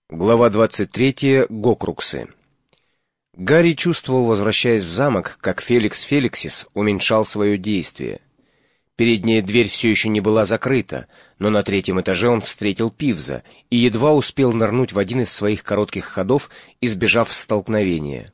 Глава 23. Гокруксы. Гарри чувствовал, возвращаясь в замок, как Феликс Феликсис уменьшал свое действие. Передняя дверь все еще не была закрыта, но на третьем этаже он встретил Пивза и едва успел нырнуть в один из своих коротких ходов, избежав столкновения.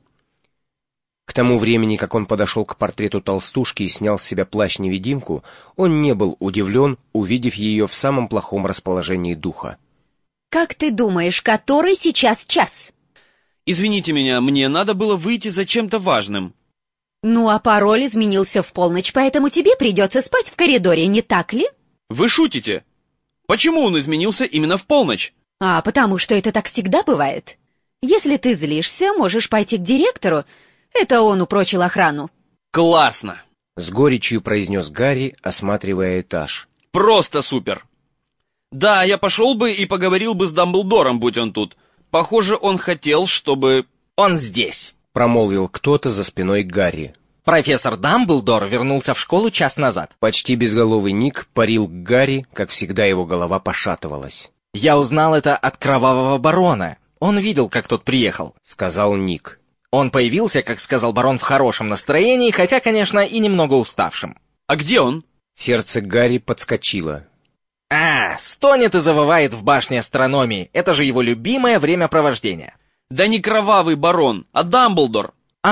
К тому времени, как он подошел к портрету толстушки и снял с себя плащ-невидимку, он не был удивлен, увидев ее в самом плохом расположении духа. «Как ты думаешь, который сейчас час?» «Извините меня, мне надо было выйти за чем-то важным». «Ну, а пароль изменился в полночь, поэтому тебе придется спать в коридоре, не так ли?» «Вы шутите? Почему он изменился именно в полночь?» Потому что это так всегда бывает. Если ты злишься, можешь пойти к директору. Это он упрочил охрану». «Классно!» — с горечью произнес Гарри, осматривая этаж. «Просто супер! Да, я пошел бы и поговорил бы с Дамблдором, будь он тут. Похоже, он хотел, чтобы...» «Он здесь», — промолвил кто-то за спиной Гарри. «Профессор Дамблдор вернулся в школу час назад». Почти безголовый Ник парил к Гарри, как всегда его голова пошатывалась. «Я узнал это от Кровавого Барона. Он видел, как тот приехал», — сказал Ник. «Он появился, как сказал барон, в хорошем настроении, хотя, конечно, и немного уставшим». «А где он?» Сердце Гарри подскочило. Стонет и завывает в башне астрономии. Это же его любимое времяпровождение». «Да не Кровавый Барон, а Дамблдор».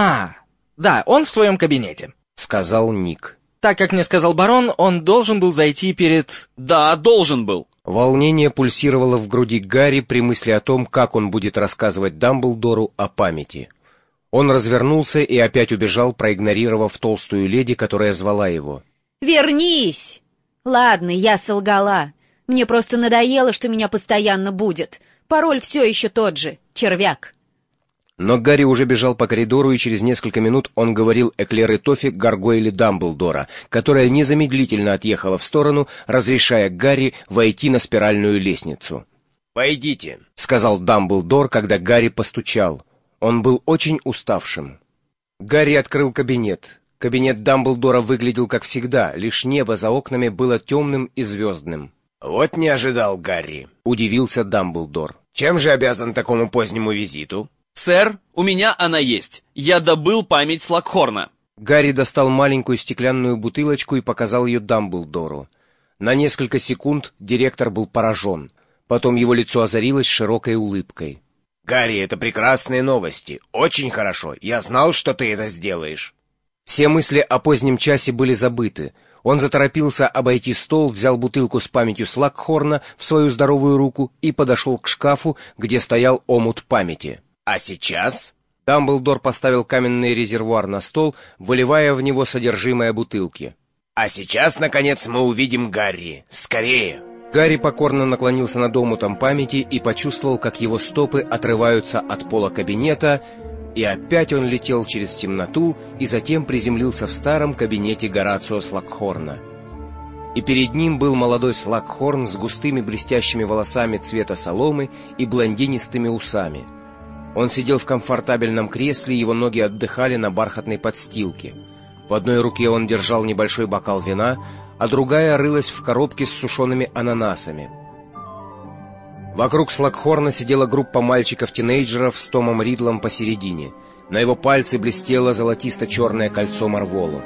Да, он в своем кабинете», — сказал Ник. «Так как мне сказал барон, он должен был зайти перед...» «Да, должен был». Волнение пульсировало в груди Гарри при мысли о том, как он будет рассказывать Дамблдору о памяти. Он развернулся и опять убежал, проигнорировав толстую леди, которая звала его. «Вернись!» «Ладно, я солгала. Мне просто надоело, что меня постоянно будет. Пароль все еще тот же — червяк». Но Гарри уже бежал по коридору, и через несколько минут он говорил Эклер и Тофи Гаргойле Дамблдора, которая незамедлительно отъехала в сторону, разрешая Гарри войти на спиральную лестницу. «Войдите», — сказал Дамблдор, когда Гарри постучал. Он был очень уставшим. Гарри открыл кабинет. Кабинет Дамблдора выглядел как всегда, лишь небо за окнами было темным и звездным. «Вот не ожидал, Гарри», — удивился Дамблдор. «Чем же обязан такому позднему визиту?» «Сэр, у меня она есть. Я добыл память Слакхорна». Гарри достал маленькую стеклянную бутылочку и показал ее Дамблдору. На несколько секунд директор был поражен. Потом его лицо озарилось широкой улыбкой. «Гарри, это прекрасные новости. Очень хорошо. Я знал, что ты это сделаешь». Все мысли о позднем часе были забыты. Он заторопился обойти стол, взял бутылку с памятью Слакхорна в свою здоровую руку и подошел к шкафу, где стоял омут памяти. «А сейчас?» Дамблдор поставил каменный резервуар на стол, выливая в него содержимое бутылки. «А сейчас, наконец, мы увидим Гарри. Скорее!» Гарри покорно наклонился над омутом памяти и почувствовал, как его стопы отрываются от пола кабинета, и опять он летел через темноту и затем приземлился в старом кабинете Горацио Слакхорна. И перед ним был молодой Слакхорн с густыми блестящими волосами цвета соломы и блондинистыми усами. Он сидел в комфортабельном кресле, его ноги отдыхали на бархатной подстилке. В одной руке он держал небольшой бокал вина, а другая рылась в коробке с сушеными ананасами. Вокруг Слакхорна сидела группа мальчиков-тинейджеров с Томом Ридлом посередине. На его пальце блестело золотисто-черное кольцо Марволо.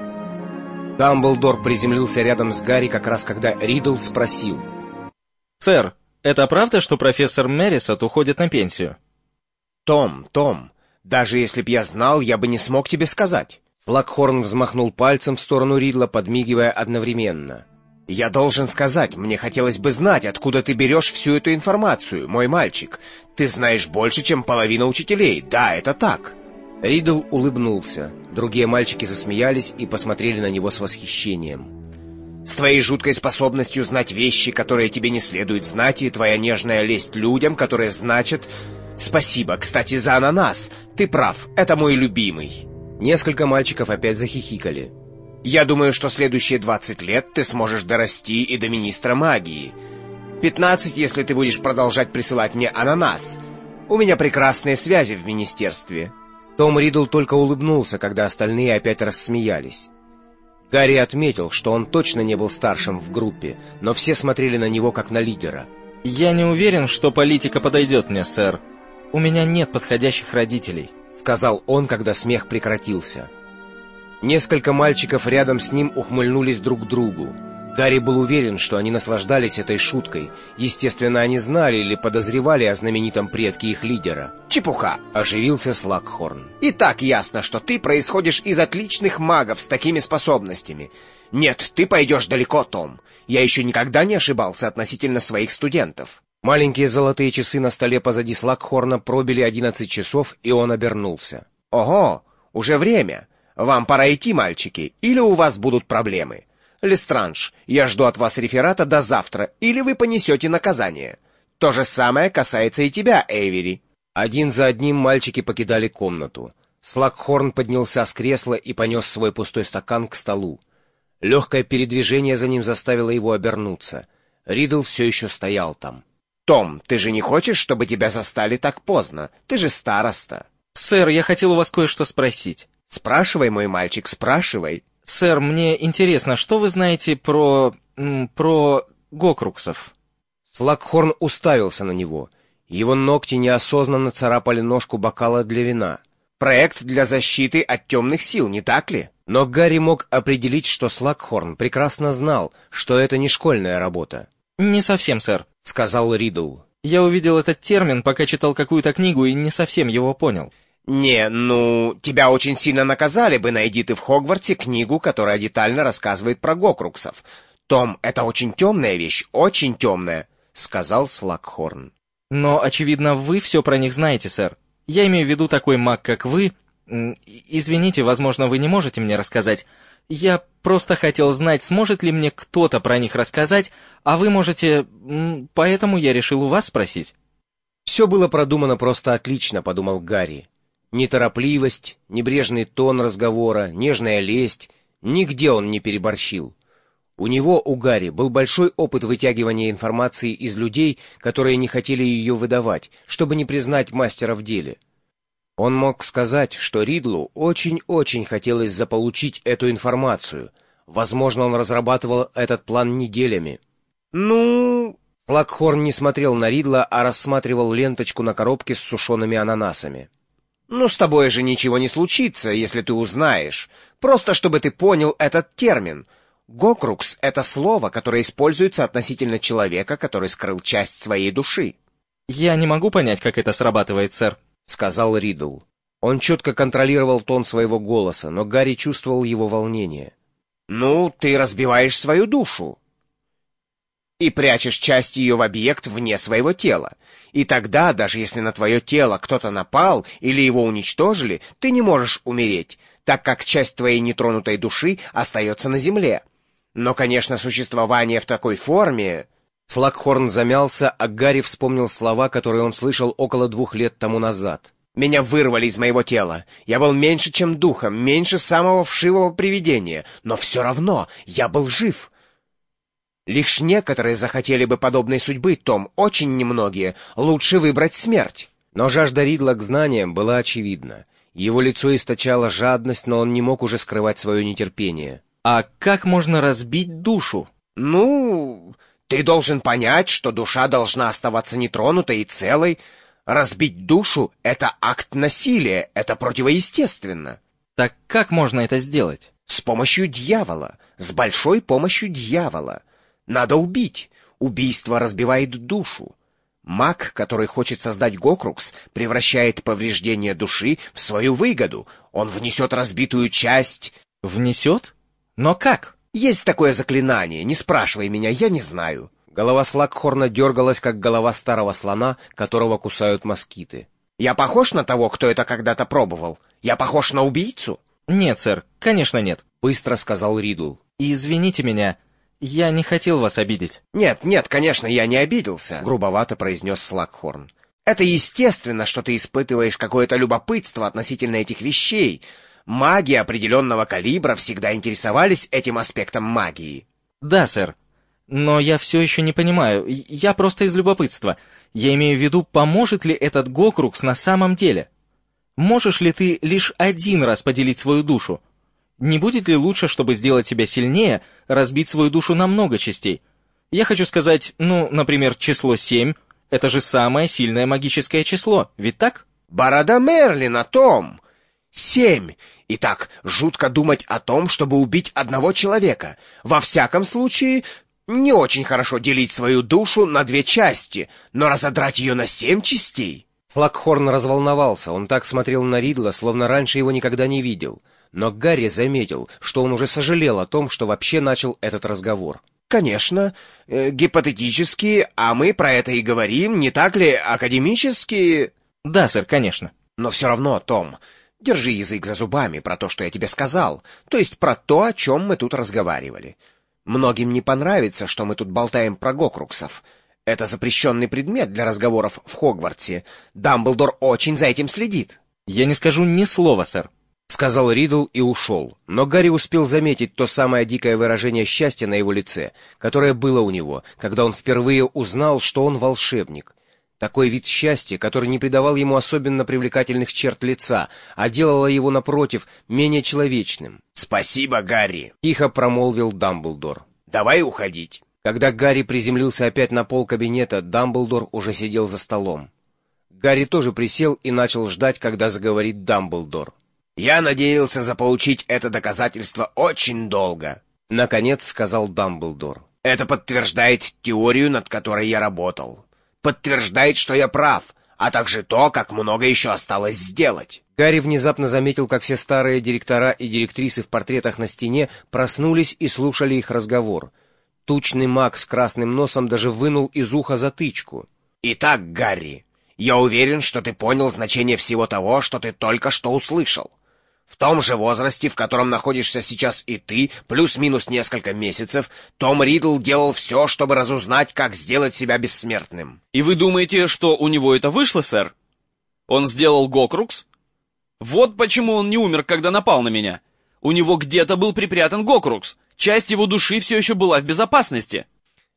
Дамблдор приземлился рядом с Гарри, как раз когда Ридл спросил. «Сэр, это правда, что профессор Мерисот уходит на пенсию?» «Том, даже если б я знал, я бы не смог тебе сказать». Слакхорн взмахнул пальцем в сторону Ридла, подмигивая одновременно. «Я должен сказать, мне хотелось бы знать, откуда ты берешь всю эту информацию, мой мальчик. Ты знаешь больше, чем половина учителей, да, это так». Ридл улыбнулся. Другие мальчики засмеялись и посмотрели на него с восхищением. «С твоей жуткой способностью знать вещи, которые тебе не следует знать, и твоя нежная лесть людям, которые значат... Спасибо, кстати, за ананас. Ты прав, это мой любимый». Несколько мальчиков опять захихикали. «Я думаю, что следующие 20 лет ты сможешь дорасти и до министра магии. 15, если ты будешь продолжать присылать мне ананас. У меня прекрасные связи в министерстве». Том Ридл только улыбнулся, когда остальные опять рассмеялись. Гарри отметил, что он точно не был старшим в группе, но все смотрели на него как на лидера. Я не уверен, что политика подойдет мне, сэр. У меня нет подходящих родителей, сказал он, когда смех прекратился. Несколько мальчиков рядом с ним ухмыльнулись друг к другу. Гарри был уверен, что они наслаждались этой шуткой. Естественно, они знали или подозревали о знаменитом предке их лидера. «Чепуха!» — оживился Слакхорн. «И так ясно, что ты происходишь из отличных магов с такими способностями. Нет, ты пойдешь далеко, Том. Я еще никогда не ошибался относительно своих студентов». Маленькие золотые часы на столе позади Слакхорна пробили 11 часов, и он обернулся. «Ого, уже время. Вам пора идти, мальчики, или у вас будут проблемы. Лестранж, я жду от вас реферата до завтра, или вы понесете наказание. То же самое касается и тебя, Эйвери». Один за одним мальчики покидали комнату. Слакхорн поднялся с кресла и понес свой пустой стакан к столу. Легкое передвижение за ним заставило его обернуться. Ридл все еще стоял там. «Том, ты же не хочешь, чтобы тебя застали так поздно? Ты же староста». «Сэр, я хотел у вас кое-что спросить». «Спрашивай, мой мальчик, спрашивай». «Сэр, мне интересно, что вы знаете про Гокруксов?» Слакхорн уставился на него. Его ногти неосознанно царапали ножку бокала для вина. «Проект для защиты от темных сил, не так ли?» Но Гарри мог определить, что Слакхорн прекрасно знал, что это не школьная работа. «Не совсем, сэр», — сказал Ридл. «Я увидел этот термин, пока читал какую-то книгу, и не совсем его понял». Тебя очень сильно наказали бы, найди ты в Хогвартсе книгу, которая детально рассказывает про Гокруксов. Том, это очень темная вещь, очень темная», — сказал Слакхорн. «Но, очевидно, вы все про них знаете, сэр. Я имею в виду такой маг, как вы. Извините, возможно, вы не можете мне рассказать. Я просто хотел знать, сможет ли мне кто-то про них рассказать, а вы можете... Поэтому я решил у вас спросить». «Все было продумано просто отлично», — подумал Гарри. Неторопливость, небрежный тон разговора, нежная лесть — нигде он не переборщил. У него, у Гарри, был большой опыт вытягивания информации из людей, которые не хотели ее выдавать, чтобы не признать мастера в деле. Он мог сказать, что Ридлу очень-очень хотелось заполучить эту информацию. Возможно, он разрабатывал этот план неделями. Слакхорн не смотрел на Ридла, а рассматривал ленточку на коробке с сушеными ананасами. «С тобой же ничего не случится, если ты узнаешь. Просто чтобы ты понял этот термин. Гокрукс — это слово, которое используется относительно человека, который скрыл часть своей души». «Я не могу понять, как это срабатывает, сэр», — сказал Ридл. Он четко контролировал тон своего голоса, но Гарри чувствовал его волнение. «Ты разбиваешь свою душу и прячешь часть ее в объект вне своего тела. И тогда, даже если на твое тело кто-то напал или его уничтожили, ты не можешь умереть, так как часть твоей нетронутой души остается на земле. Но, конечно, существование в такой форме...» Слакхорн замялся, а Гарри вспомнил слова, которые он слышал около 2 лет тому назад. «Меня вырвали из моего тела. Я был меньше, чем духом, меньше самого вшивого привидения, но все равно я был жив». Лишь некоторые захотели бы подобной судьбы, Том, очень немногие. Лучше выбрать смерть. Но жажда Ридла к знаниям была очевидна. Его лицо источало жадность, но он не мог уже скрывать свое нетерпение. «А как можно разбить душу?» Ты должен понять, что душа должна оставаться нетронутой и целой. Разбить душу — это акт насилия, это противоестественно». «Так как можно это сделать?» «С помощью дьявола, с большой помощью дьявола. Надо убить. Убийство разбивает душу. Маг, который хочет создать Гокрукс, превращает повреждение души в свою выгоду. Он внесет разбитую часть...» «Внесет? Но как?» «Есть такое заклинание. Не спрашивай меня, я не знаю». Голова Слакхорна дергалась, как голова старого слона, которого кусают москиты. «Я похож на того, кто это когда-то пробовал? Я похож на убийцу?» «Нет, сэр, конечно нет», — быстро сказал Ридл. «И извините меня, я не хотел вас обидеть». «Нет, конечно, я не обиделся», — грубовато произнес Слакхорн. «Это естественно, что ты испытываешь какое-то любопытство относительно этих вещей. Маги определенного калибра всегда интересовались этим аспектом магии». «Да, сэр. Но я все еще не понимаю. Я просто из любопытства. Я имею в виду, поможет ли этот Гокрукс на самом деле? Можешь ли ты лишь один раз поделить свою душу? Не будет ли лучше, чтобы сделать себя сильнее, разбить свою душу на много частей? Я хочу сказать, например, число 7 — это же самое сильное магическое число, ведь так? Борода Мерлина, Том! 7. И так жутко думать о том, чтобы убить одного человека. Во всяком случае, не очень хорошо делить свою душу на 2 части, но разодрать ее на 7 частей... Слакхорн разволновался, он так смотрел на Ридла, словно раньше его никогда не видел. Но Гарри заметил, что он уже сожалел о том, что вообще начал этот разговор. Конечно, гипотетически, а мы про это и говорим, не так ли, академически? Да, сэр, конечно. Но все равно, Том, держи язык за зубами про то, что я тебе сказал, то есть про то, о чем мы тут разговаривали. Многим не понравится, что мы тут болтаем про гокруксов. Это запрещенный предмет для разговоров в Хогвартсе. Дамблдор очень за этим следит. Я не скажу ни слова, сэр. — сказал Ридл и ушел. Но Гарри успел заметить то самое дикое выражение счастья на его лице, которое было у него, когда он впервые узнал, что он волшебник. Такой вид счастья, который не придавал ему особенно привлекательных черт лица, а делало его, напротив, менее человечным. «Спасибо, Гарри», — тихо промолвил Дамблдор. «Давай уходить». Когда Гарри приземлился опять на пол кабинета, Дамблдор уже сидел за столом. Гарри тоже присел и начал ждать, когда заговорит Дамблдор. «Я надеялся заполучить это доказательство очень долго», — наконец сказал Дамблдор. «Это подтверждает теорию, над которой я работал. Подтверждает, что я прав, а также то, как много еще осталось сделать». Гарри внезапно заметил, как все старые директора и директрисы в портретах на стене проснулись и слушали их разговор. Тучный маг с красным носом даже вынул из уха затычку. «Итак, Гарри, я уверен, что ты понял значение всего того, что ты только что услышал. В том же возрасте, в котором находишься сейчас и ты, плюс-минус несколько месяцев, Том Ридл делал все, чтобы разузнать, как сделать себя бессмертным». И вы думаете, что у него это вышло, сэр? Он сделал гокрукс? Вот почему он не умер, когда напал на меня. У него где-то был припрятан гокрукс. Часть его души все еще была в безопасности.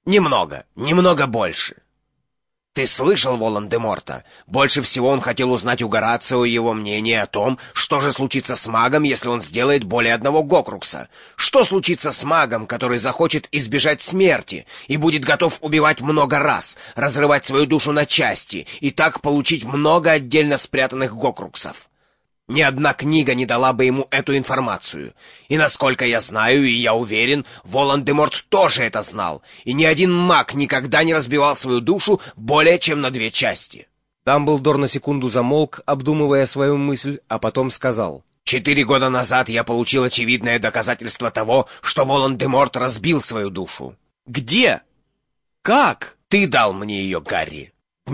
Немного больше. Ты слышал Волан-де-Морта? Больше всего он хотел узнать у Горацио его мнение о том, что же случится с магом, если он сделает более одного гокрукса. Что случится с магом, который захочет избежать смерти и будет готов убивать много раз, разрывать свою душу на части и так получить много отдельно спрятанных гокруксов? Ни одна книга не дала бы ему эту информацию. И насколько я знаю, и я уверен, Волан-де-Морт тоже это знал, и ни один маг никогда не разбивал свою душу более чем на 2 части. Дамблдор на секунду замолк, обдумывая свою мысль, а потом сказал: 4 года назад я получил очевидное доказательство того, что Волан-де-Морт разбил свою душу. Где? Как? Ты дал мне ее, Гарри.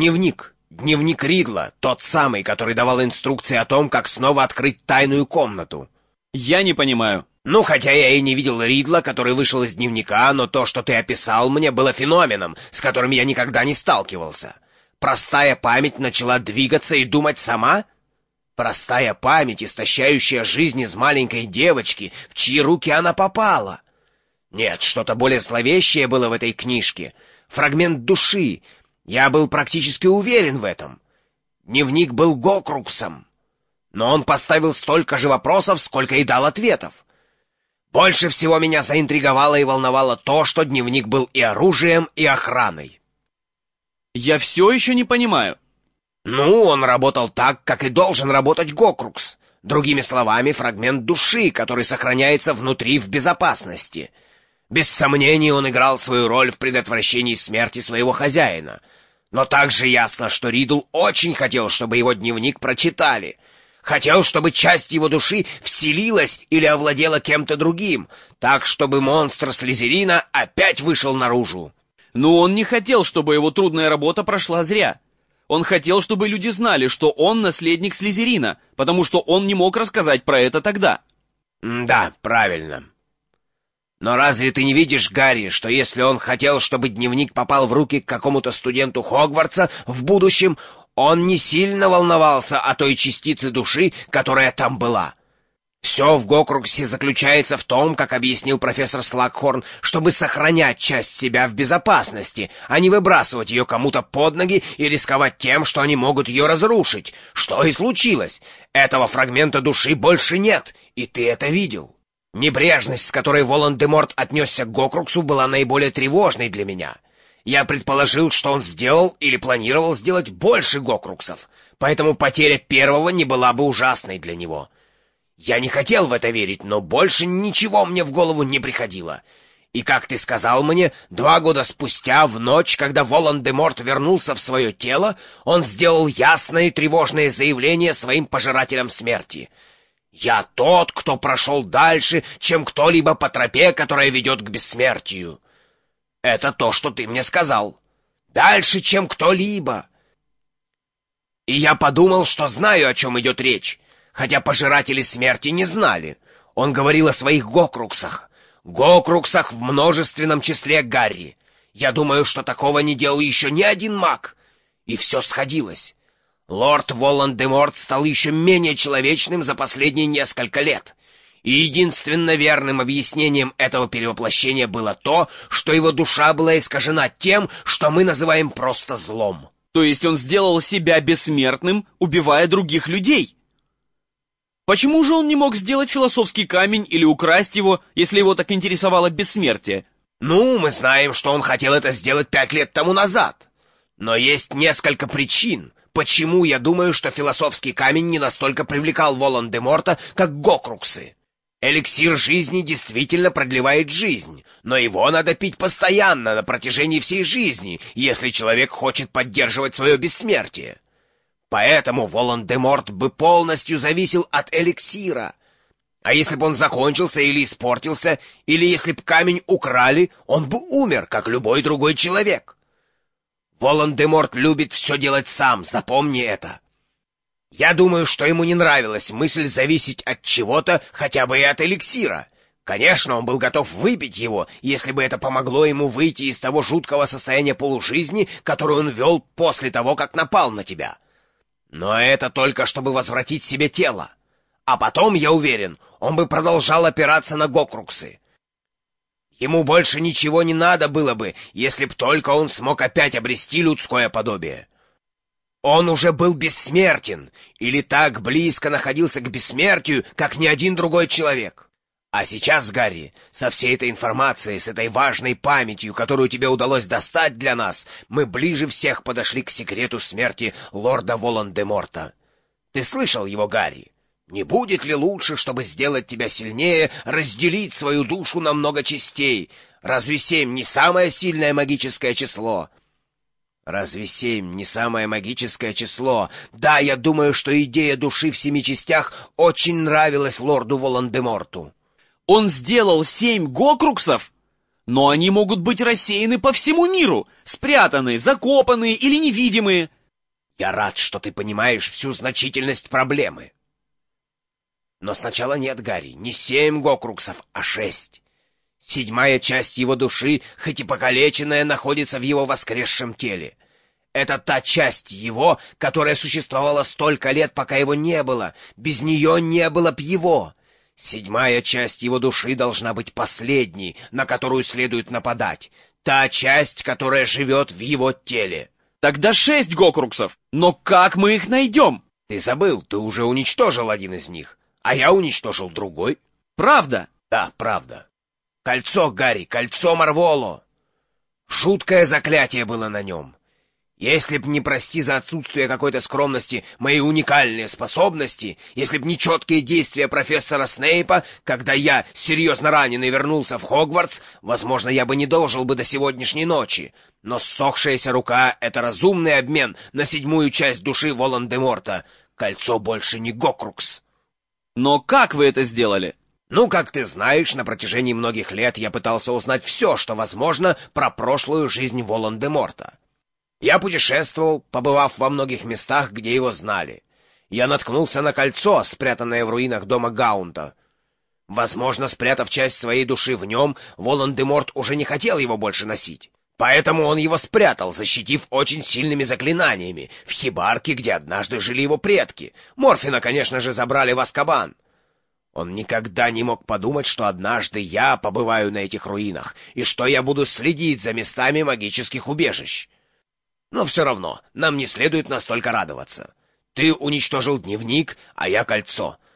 Дневник Ридла, тот самый, который давал инструкции о том, как снова открыть тайную комнату. Я не понимаю. Ну, хотя я и не видел Ридла, который вышел из дневника, но то, что ты описал мне, было феноменом, с которым я никогда не сталкивался. Простая память начала двигаться и думать сама? Простая память, истощающая жизнь из маленькой девочки, в чьи руки она попала. Нет, что-то более зловещее было в этой книжке. Фрагмент души. Я был практически уверен в этом. Дневник был гокруксом. Но он поставил столько же вопросов, сколько и дал ответов. Больше всего меня заинтриговало и волновало то, что дневник был и оружием, и охраной. Я все еще не понимаю. Ну, он работал так, как и должен работать гокрукс. Другими словами, фрагмент души, который сохраняется внутри в безопасности. Без сомнений, он играл свою роль в предотвращении смерти своего хозяина. Но также ясно, что Ридл очень хотел, чтобы его дневник прочитали. Хотел, чтобы часть его души вселилась или овладела кем-то другим, так, чтобы монстр Слизерина опять вышел наружу. Но он не хотел, чтобы его трудная работа прошла зря. Он хотел, чтобы люди знали, что он наследник Слизерина, потому что он не мог рассказать про это тогда. Да, правильно. Но разве ты не видишь, Гарри, что если он хотел, чтобы дневник попал в руки к какому-то студенту Хогвартса в будущем, он не сильно волновался о той частице души, которая там была? Все в гокруксе заключается в том, как объяснил профессор Слакхорн, чтобы сохранять часть себя в безопасности, а не выбрасывать ее кому-то под ноги и рисковать тем, что они могут ее разрушить. Что и случилось. Этого фрагмента души больше нет, и ты это видел. Небрежность, с которой Волан-де-Морт отнесся к Гокруксу, была наиболее тревожной для меня. Я предположил, что он сделал или планировал сделать больше Гокруксов, поэтому потеря первого не была бы ужасной для него. Я не хотел в это верить, но больше ничего мне в голову не приходило. И, как ты сказал мне, 2 года спустя, в ночь, когда Волан-де-Морт вернулся в свое тело, он сделал ясное и тревожное заявление своим пожирателям смерти. «Я тот, кто прошел дальше, чем кто-либо по тропе, которая ведет к бессмертию». Это то, что ты мне сказал. Дальше, чем кто-либо. И я подумал, что знаю, о чем идет речь, хотя пожиратели смерти не знали. Он говорил о своих Гокруксах. Гокруксах в множественном числе, Гарри. Я думаю, что такого не делал еще ни один маг. И все сходилось. Лорд Волан-де-Морт стал еще менее человечным за последние несколько лет. И единственно верным объяснением этого перевоплощения было то, что его душа была искажена тем, что мы называем просто злом. То есть он сделал себя бессмертным, убивая других людей? Почему же он не мог сделать философский камень или украсть его, если его так интересовало бессмертие? Ну, мы знаем, что он хотел это сделать 5 лет тому назад. Но есть несколько причин, почему я думаю, что философский камень не настолько привлекал Волан-де-Морта, как Гокруксы. Эликсир жизни действительно продлевает жизнь, но его надо пить постоянно на протяжении всей жизни, если человек хочет поддерживать свое бессмертие. Поэтому Волан-де-Морт бы полностью зависел от эликсира. А если бы он закончился или испортился, или если бы камень украли, он бы умер, как любой другой человек. Волан-де-Морт любит все делать сам, запомни это. Я думаю, что ему не нравилась мысль зависеть от чего-то, хотя бы и от эликсира. Конечно, он был готов выпить его, если бы это помогло ему выйти из того жуткого состояния полужизни, которое он вел после того, как напал на тебя. Но это только чтобы возвратить себе тело. А потом, я уверен, он бы продолжал опираться на Гокруксы. Ему больше ничего не надо было бы, если б только он смог опять обрести людское подобие. Он уже был бессмертен, или так близко находился к бессмертию, как ни один другой человек. А сейчас, Гарри, со всей этой информацией, с этой важной памятью, которую тебе удалось достать для нас, мы ближе всех подошли к секрету смерти лорда Волан-де-Морта. Ты слышал его, Гарри? Не будет ли лучше, чтобы сделать тебя сильнее, разделить свою душу на много частей? Разве 7 не самое сильное магическое число? Разве 7 не самое магическое число? Да, я думаю, что идея души в 7 частях очень нравилась лорду Волан-де-Морту. Он сделал 7 Гокруксов? Но они могут быть рассеяны по всему миру, спрятаны, закопаны или невидимые. Я рад, что ты понимаешь всю значительность проблемы. Но сначала нет, Гарри, не 7 Гокруксов, а 6. 7-я часть его души, хоть и покалеченная, находится в его воскресшем теле. Это та часть его, которая существовала столько лет, пока его не было. Без нее не было б его. 7-я часть его души должна быть последней, на которую следует нападать. Та часть, которая живет в его теле. Тогда 6 Гокруксов. Но как мы их найдем? Ты забыл, ты уже уничтожил один из них, а я уничтожил другой. Правда? Да, правда. Кольцо, Гарри, кольцо Марволо. Жуткое заклятие было на нем. Если б не, прости за отсутствие какой-то скромности, мои уникальные способности, если б не четкие действия профессора Снейпа, когда я, серьезно раненый, вернулся в Хогвартс, возможно, я бы не дожил бы до сегодняшней ночи. Но ссохшаяся рука — это разумный обмен на 7-ю часть души Волан-де-Морта. Кольцо больше не Гокрукс. Но как вы это сделали? Ну, как ты знаешь, на протяжении многих лет я пытался узнать все, что возможно, про прошлую жизнь Волан-де-Морта. Я путешествовал, побывав во многих местах, где его знали. Я наткнулся на кольцо, спрятанное в руинах дома Гаунта. Возможно, спрятав часть своей души в нем, Волан-де-Морт уже не хотел его больше носить. Поэтому он его спрятал, защитив очень сильными заклинаниями, в хибарке, где однажды жили его предки. Морфина, конечно же, забрали в Азкабан. Он никогда не мог подумать, что однажды я побываю на этих руинах, и что я буду следить за местами магических убежищ. Но все равно, нам не следует настолько радоваться. Ты уничтожил дневник, а я кольцо.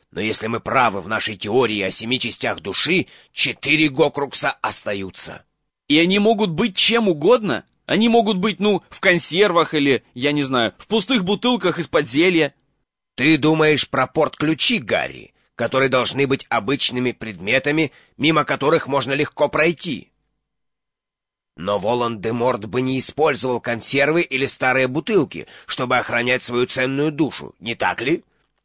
Но если мы правы в нашей теории о 7 частях души, 4 Гокрукса остаются. И они могут быть чем угодно? Они могут быть, в консервах или, я не знаю, в пустых бутылках из-под зелья. Ты думаешь про порт-ключи, Гарри, которые должны быть обычными предметами, мимо которых можно легко пройти. Но Волан-де-Морт бы не использовал консервы или старые бутылки, чтобы охранять свою ценную душу, не так ли?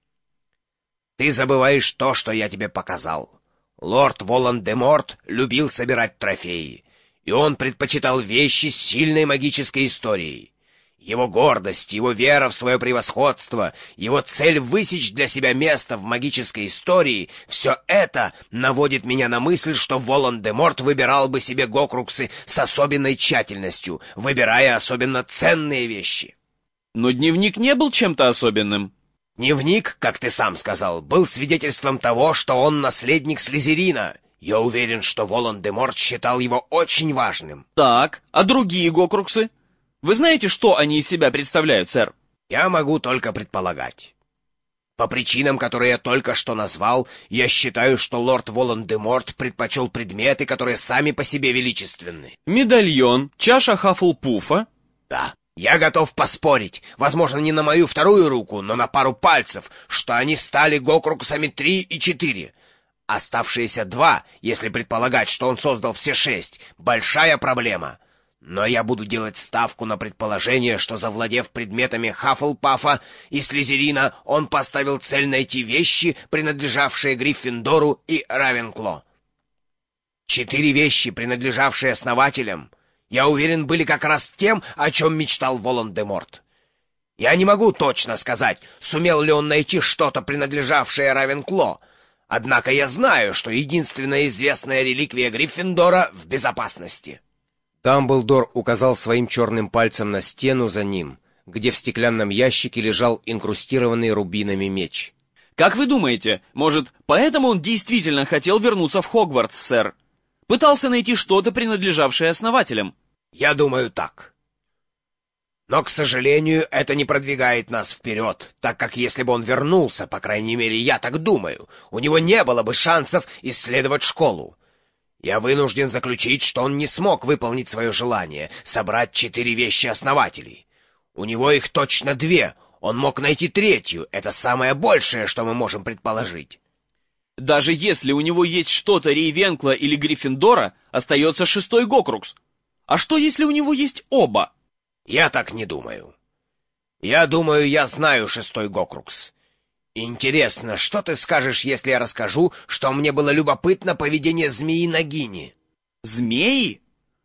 Ты забываешь то, что я тебе показал. Лорд Волан-де-Морт любил собирать трофеи, и он предпочитал вещи с сильной магической историей. Его гордость, его вера в свое превосходство, его цель высечь для себя место в магической истории — все это наводит меня на мысль, что Волан-де-Морт выбирал бы себе гокруксы с особенной тщательностью, выбирая особенно ценные вещи. Но дневник не был чем-то особенным. Дневник, как ты сам сказал, был свидетельством того, что он наследник Слизерина. Я уверен, что Волан-де-Морт считал его очень важным. Так, а другие гокруксы? Вы знаете, что они из себя представляют, сэр? Я могу только предполагать. По причинам, которые я только что назвал, я считаю, что лорд Волан-де-Морт предпочел предметы, которые сами по себе величественны. Медальон, чаша Хаффлпуфа? Да. Я готов поспорить, возможно, не на мою вторую руку, но на пару пальцев, что они стали гокруксами 3 и 4. Оставшиеся 2, если предполагать, что он создал все 6, большая проблема. Но я буду делать ставку на предположение, что, завладев предметами Хаффлпафа и Слизерина, он поставил цель найти вещи, принадлежавшие Гриффиндору и Равенкло. 4 вещи, принадлежавшие основателям, я уверен, были как раз тем, о чем мечтал Волан-де-Морт. Я не могу точно сказать, сумел ли он найти что-то, принадлежавшее Равенкло, однако я знаю, что единственная известная реликвия Гриффиндора в безопасности. Дамблдор указал своим черным пальцем на стену за ним, где в стеклянном ящике лежал инкрустированный рубинами меч. Как вы думаете, может, поэтому он действительно хотел вернуться в Хогвартс, сэр? Пытался найти что-то, принадлежавшее основателям? Я думаю так. Но, к сожалению, это не продвигает нас вперед, так как если бы он вернулся, по крайней мере, я так думаю, у него не было бы шансов исследовать школу. Я вынужден заключить, что он не смог выполнить свое желание — собрать 4 вещи основателей. У него их точно 2, он мог найти 3, это самое большее, что мы можем предположить. Даже если у него есть что-то Рейвенкла или Гриффиндора, остается 6-й гокрукс. А что, если у него есть оба? Я так не думаю. Я думаю, я знаю 6-й гокрукс. Интересно, что ты скажешь, если я расскажу, что мне было любопытно поведение змеи Нагини? Змеи?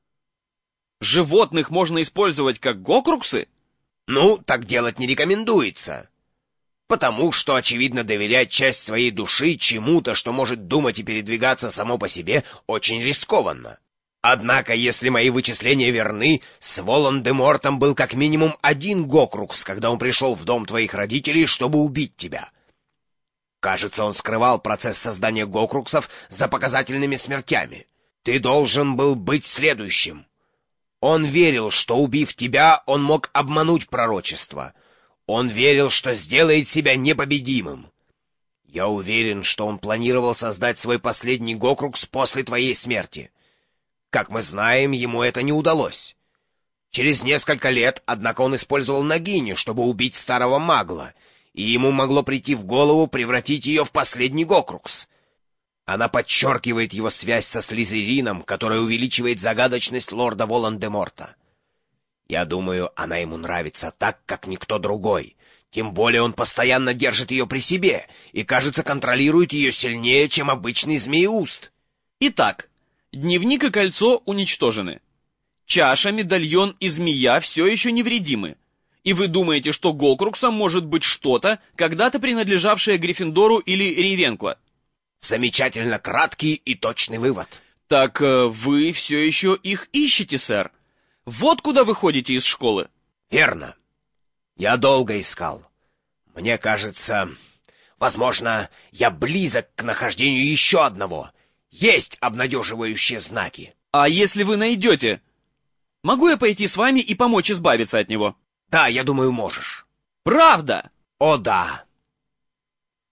Животных можно использовать как гокруксы? Ну, так делать не рекомендуется. Потому что, очевидно, доверять часть своей души чему-то, что может думать и передвигаться само по себе, очень рискованно. Однако, если мои вычисления верны, с Волан-де-Мортом был как минимум 1 гокрукс, когда он пришел в дом твоих родителей, чтобы убить тебя. Кажется, он скрывал процесс создания гокруксов за показательными смертями. Ты должен был быть следующим. Он верил, что, убив тебя, он мог обмануть пророчество. Он верил, что сделает себя непобедимым. Я уверен, что он планировал создать свой последний гокрукс после твоей смерти. Как мы знаем, ему это не удалось. Через несколько лет, однако, он использовал Нагини, чтобы убить старого магла, и ему могло прийти в голову превратить ее в последний гокрукс. Она подчеркивает его связь со Слизерином, которая увеличивает загадочность лорда Волан-де-Морта. Я думаю, она ему нравится так, как никто другой. Тем более он постоянно держит ее при себе и, кажется, контролирует ее сильнее, чем обычный змееуст. Итак, дневник и кольцо уничтожены. Чаша, медальон и змея все еще невредимы. И вы думаете, что гокруксом может быть что-то, когда-то принадлежавшее Гриффиндору или Рейвенкло? Замечательно краткий и точный вывод. Так вы все еще их ищете, сэр. Вот куда вы ходите из школы. Верно. Я долго искал. Мне кажется, возможно, я близок к нахождению еще одного. Есть обнадеживающие знаки. А если вы найдете? Могу я пойти с вами и помочь избавиться от него? Да, я думаю, можешь. Правда? О, да.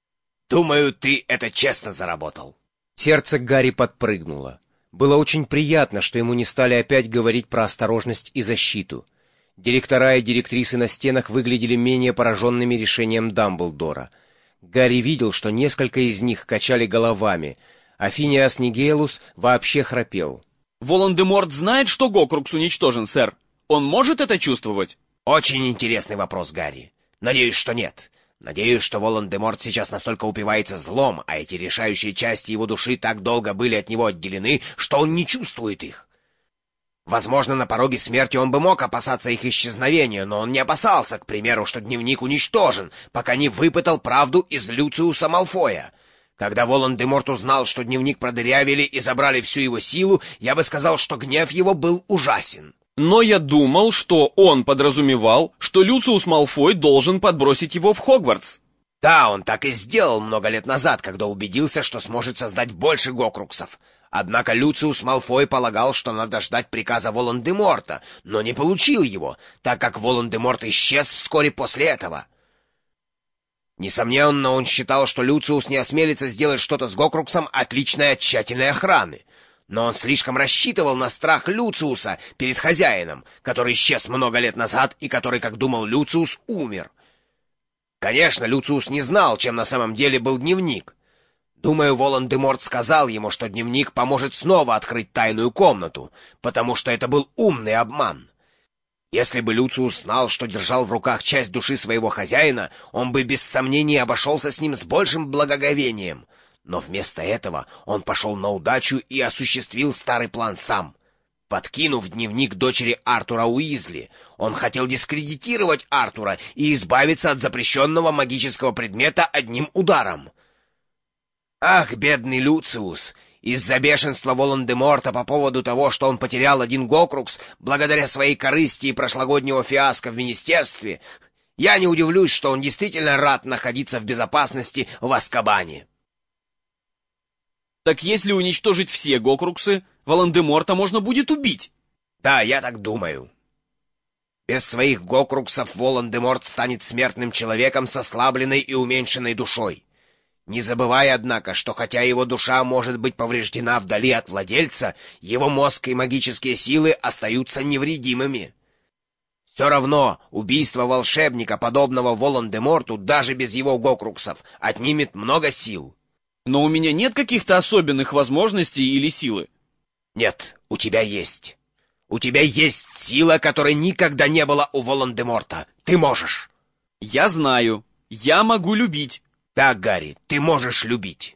Думаю, ты это честно заработал. Сердце Гарри подпрыгнуло. Было очень приятно, что ему не стали опять говорить про осторожность и защиту. Директора и директрисы на стенах выглядели менее пораженными решением Дамблдора. Гарри видел, что несколько из них качали головами, а Финиас Нигелус вообще храпел. Волан-де-Морт знает, что Гокрукс уничтожен, сэр. Он может это чувствовать? Очень интересный вопрос, Гарри. Надеюсь, что нет. Надеюсь, что Волан-де-Морт сейчас настолько упивается злом, а эти решающие части его души так долго были от него отделены, что он не чувствует их. Возможно, на пороге смерти он бы мог опасаться их исчезновения, но он не опасался, к примеру, что дневник уничтожен, пока не выпытал правду из Люциуса Малфоя. Когда Волан-де-Морт узнал, что дневник продырявили и забрали всю его силу, я бы сказал, что гнев его был ужасен. Но я думал, что он подразумевал, что Люциус Малфой должен подбросить его в Хогвартс. Да, он так и сделал много лет назад, когда убедился, что сможет создать больше Гокруксов. Однако Люциус Малфой полагал, что надо ждать приказа Волан-де-Морта, но не получил его, так как Волан-де-Морт исчез вскоре после этого. Несомненно, он считал, что Люциус не осмелится сделать что-то с Гокруксом, отличное от тщательной охраны. Но он слишком рассчитывал на страх Люциуса перед хозяином, который исчез много лет назад и который, как думал Люциус, умер. Конечно, Люциус не знал, чем на самом деле был дневник. Думаю, Волан-де-Морт сказал ему, что дневник поможет снова открыть тайную комнату, потому что это был умный обман. Если бы Люциус знал, что держал в руках часть души своего хозяина, он бы без сомнений обошелся с ним с большим благоговением. Но вместо этого он пошел на удачу и осуществил старый план сам. Подкинув дневник дочери Артура Уизли, он хотел дискредитировать Артура и избавиться от запрещенного магического предмета одним ударом. Ах, бедный Люциус! Из-за бешенства Волан-де-Морта по поводу того, что он потерял один Гокрукс благодаря своей корысти и прошлогоднего фиаско в министерстве, я не удивлюсь, что он действительно рад находиться в безопасности в Азкабане. Так если уничтожить все Гокруксы, Волан-де-Морта можно будет убить. Да, я так думаю. Без своих Гокруксов Волан-де-Морт станет смертным человеком с ослабленной и уменьшенной душой. Не забывай, однако, что хотя его душа может быть повреждена вдали от владельца, его мозг и магические силы остаются невредимыми. Все равно убийство волшебника, подобного Волан-де-Морту, даже без его Гокруксов, отнимет много сил. Но у меня нет каких-то особенных возможностей или силы. Нет, у тебя есть. У тебя есть сила, которой никогда не было у Волан-де-Морта. Ты можешь. Я знаю. Я могу любить. Да, Гарри, ты можешь любить.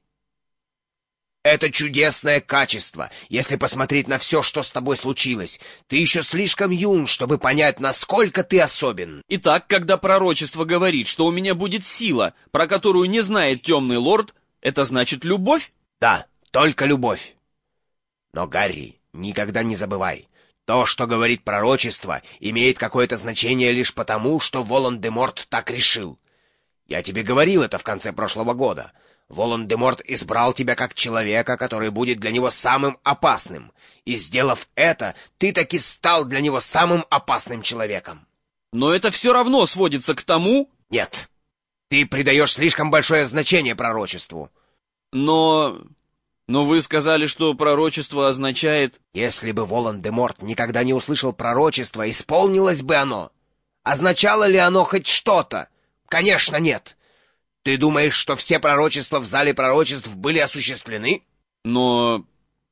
Это чудесное качество, если посмотреть на все, что с тобой случилось. Ты еще слишком юн, чтобы понять, насколько ты особен. Итак, когда пророчество говорит, что у меня будет сила, про которую не знает темный лорд, это значит любовь? Да, только любовь. Но, Гарри, никогда не забывай, то, что говорит пророчество, имеет какое-то значение лишь потому, что Волан-де-Морт так решил. Я тебе говорил это в конце прошлого года. Волан-де-Морт избрал тебя как человека, который будет для него самым опасным. И, сделав это, ты таки стал для него самым опасным человеком. Но это все равно сводится к тому... Нет, ты придаешь слишком большое значение пророчеству. Но вы сказали, что пророчество означает... Если бы Волан-де-Морт никогда не услышал пророчество, исполнилось бы оно. Означало ли оно хоть что-то? Конечно, нет. Ты думаешь, что все пророчества в зале пророчеств были осуществлены? Но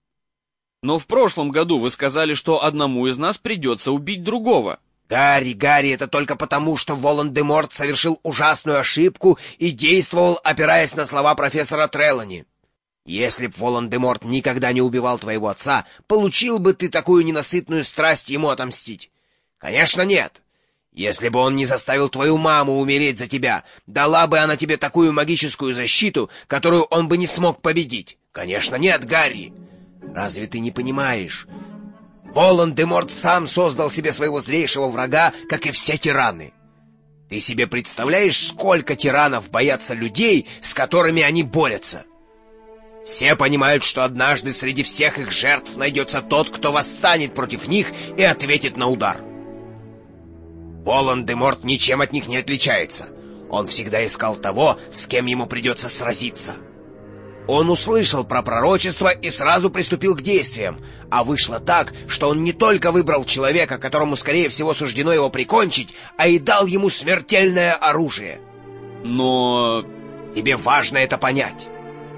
в прошлом году вы сказали, что одному из нас придется убить другого. Гарри, это только потому, что Волан-де-Морт совершил ужасную ошибку и действовал, опираясь на слова профессора Трелани. Если б Волан-де-Морт никогда не убивал твоего отца, получил бы ты такую ненасытную страсть ему отомстить? Конечно, нет. Если бы он не заставил твою маму умереть за тебя, дала бы она тебе такую магическую защиту, которую он бы не смог победить? Конечно, нет, Гарри. Разве ты не понимаешь? Волан-де-Морт сам создал себе своего злейшего врага, как и все тираны. Ты себе представляешь, сколько тиранов боятся людей, с которыми они борются? Все понимают, что однажды среди всех их жертв найдется тот, кто восстанет против них и ответит на удар. Волан-де-Морт ничем от них не отличается. Он всегда искал того, с кем ему придется сразиться. Он услышал про пророчество и сразу приступил к действиям, а вышло так, что он не только выбрал человека, которому, скорее всего, суждено его прикончить, а и дал ему смертельное оружие. Но... Тебе важно это понять.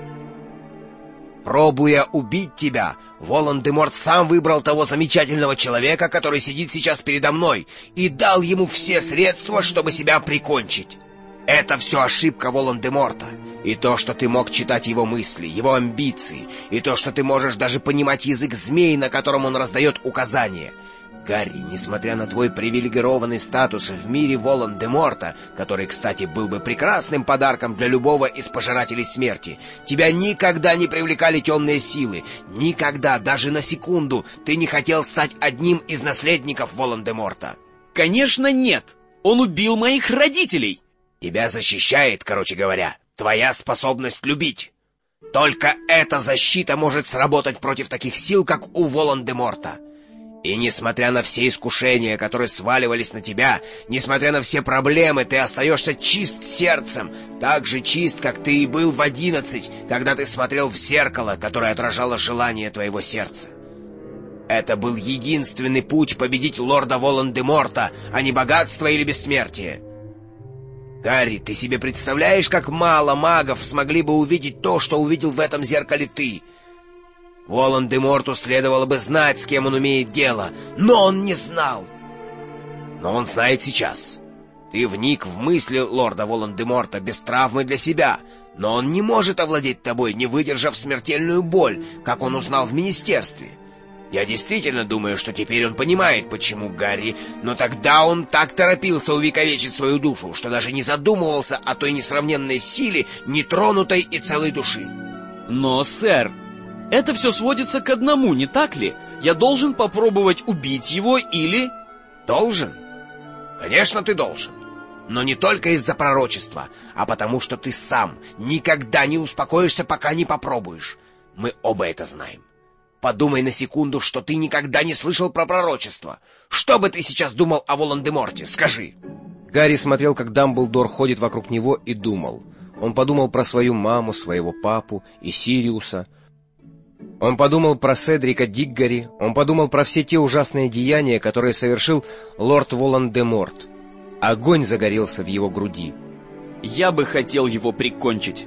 Пробуя убить тебя, Волан-де-Морт сам выбрал того замечательного человека, который сидит сейчас передо мной, и дал ему все средства, чтобы себя прикончить. Это все ошибка Волан-де-Морта. И то, что ты мог читать его мысли, его амбиции, и то, что ты можешь даже понимать язык змей, на котором он раздает указания. Гарри, несмотря на твой привилегированный статус в мире Волан-де-Морта, который, кстати, был бы прекрасным подарком для любого из пожирателей смерти, тебя никогда не привлекали темные силы. Никогда, даже на секунду, ты не хотел стать одним из наследников Волан-де-Морта. Конечно, нет. Он убил моих родителей. Тебя защищает, короче говоря, твоя способность любить. Только эта защита может сработать против таких сил, как у Волан-де-Морта. И несмотря на все искушения, которые сваливались на тебя, несмотря на все проблемы, ты остаешься чист сердцем, так же чист, как ты и был в 11, когда ты смотрел в зеркало, которое отражало желание твоего сердца. Это был единственный путь победить лорда Волан-де-Морта, а не богатство или бессмертие. Гарри, ты себе представляешь, как мало магов смогли бы увидеть то, что увидел в этом зеркале ты? Волан-де-Морту следовало бы знать, с кем он имеет дело, но он не знал. Но он знает сейчас. Ты вник в мысли лорда Волан-де-Морта без травмы для себя, но он не может овладеть тобой, не выдержав смертельную боль, как он узнал в министерстве. Я действительно думаю, что теперь он понимает, почему Гарри, но тогда он так торопился увековечить свою душу, что даже не задумывался о той несравненной силе нетронутой и целой души. Но, сэр, это все сводится к одному, не так ли? Я должен попробовать убить его или... Должен? Конечно, ты должен. Но не только из-за пророчества, а потому что ты сам никогда не успокоишься, пока не попробуешь. Мы оба это знаем. Подумай на секунду, что ты никогда не слышал про пророчество. Что бы ты сейчас думал о Волан-де-Морте? Скажи. Гарри смотрел, как Дамблдор ходит вокруг него, и думал. Он подумал про свою маму, своего папу и Сириуса. Он подумал про Седрика Диггори. Он подумал про все те ужасные деяния, которые совершил лорд Волан-де-Морт. Огонь загорелся в его груди. Я бы хотел его прикончить.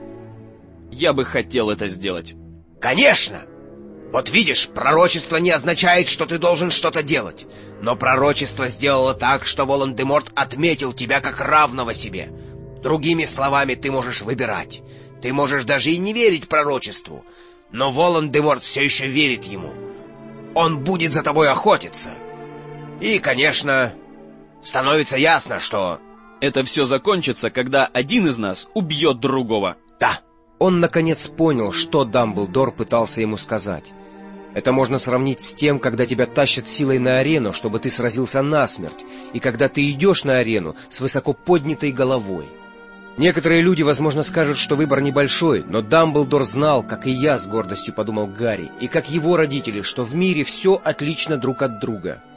Я бы хотел это сделать. Конечно! Вот видишь, пророчество не означает, что ты должен что-то делать. Но пророчество сделало так, что Волан-де-Морт отметил тебя как равного себе. Другими словами, ты можешь выбирать. Ты можешь даже и не верить пророчеству. Но Волан-де-Морт все еще верит ему. Он будет за тобой охотиться. И, конечно, становится ясно, что... Это все закончится, когда один из нас убьет другого. Да. Он, наконец, понял, что Дамблдор пытался ему сказать. Это можно сравнить с тем, когда тебя тащат силой на арену, чтобы ты сразился насмерть, и когда ты идешь на арену с высоко поднятой головой. Некоторые люди, возможно, скажут, что выбор небольшой, но Дамблдор знал, как и я, с гордостью подумал Гарри, и как его родители, что в мире все отлично друг от друга.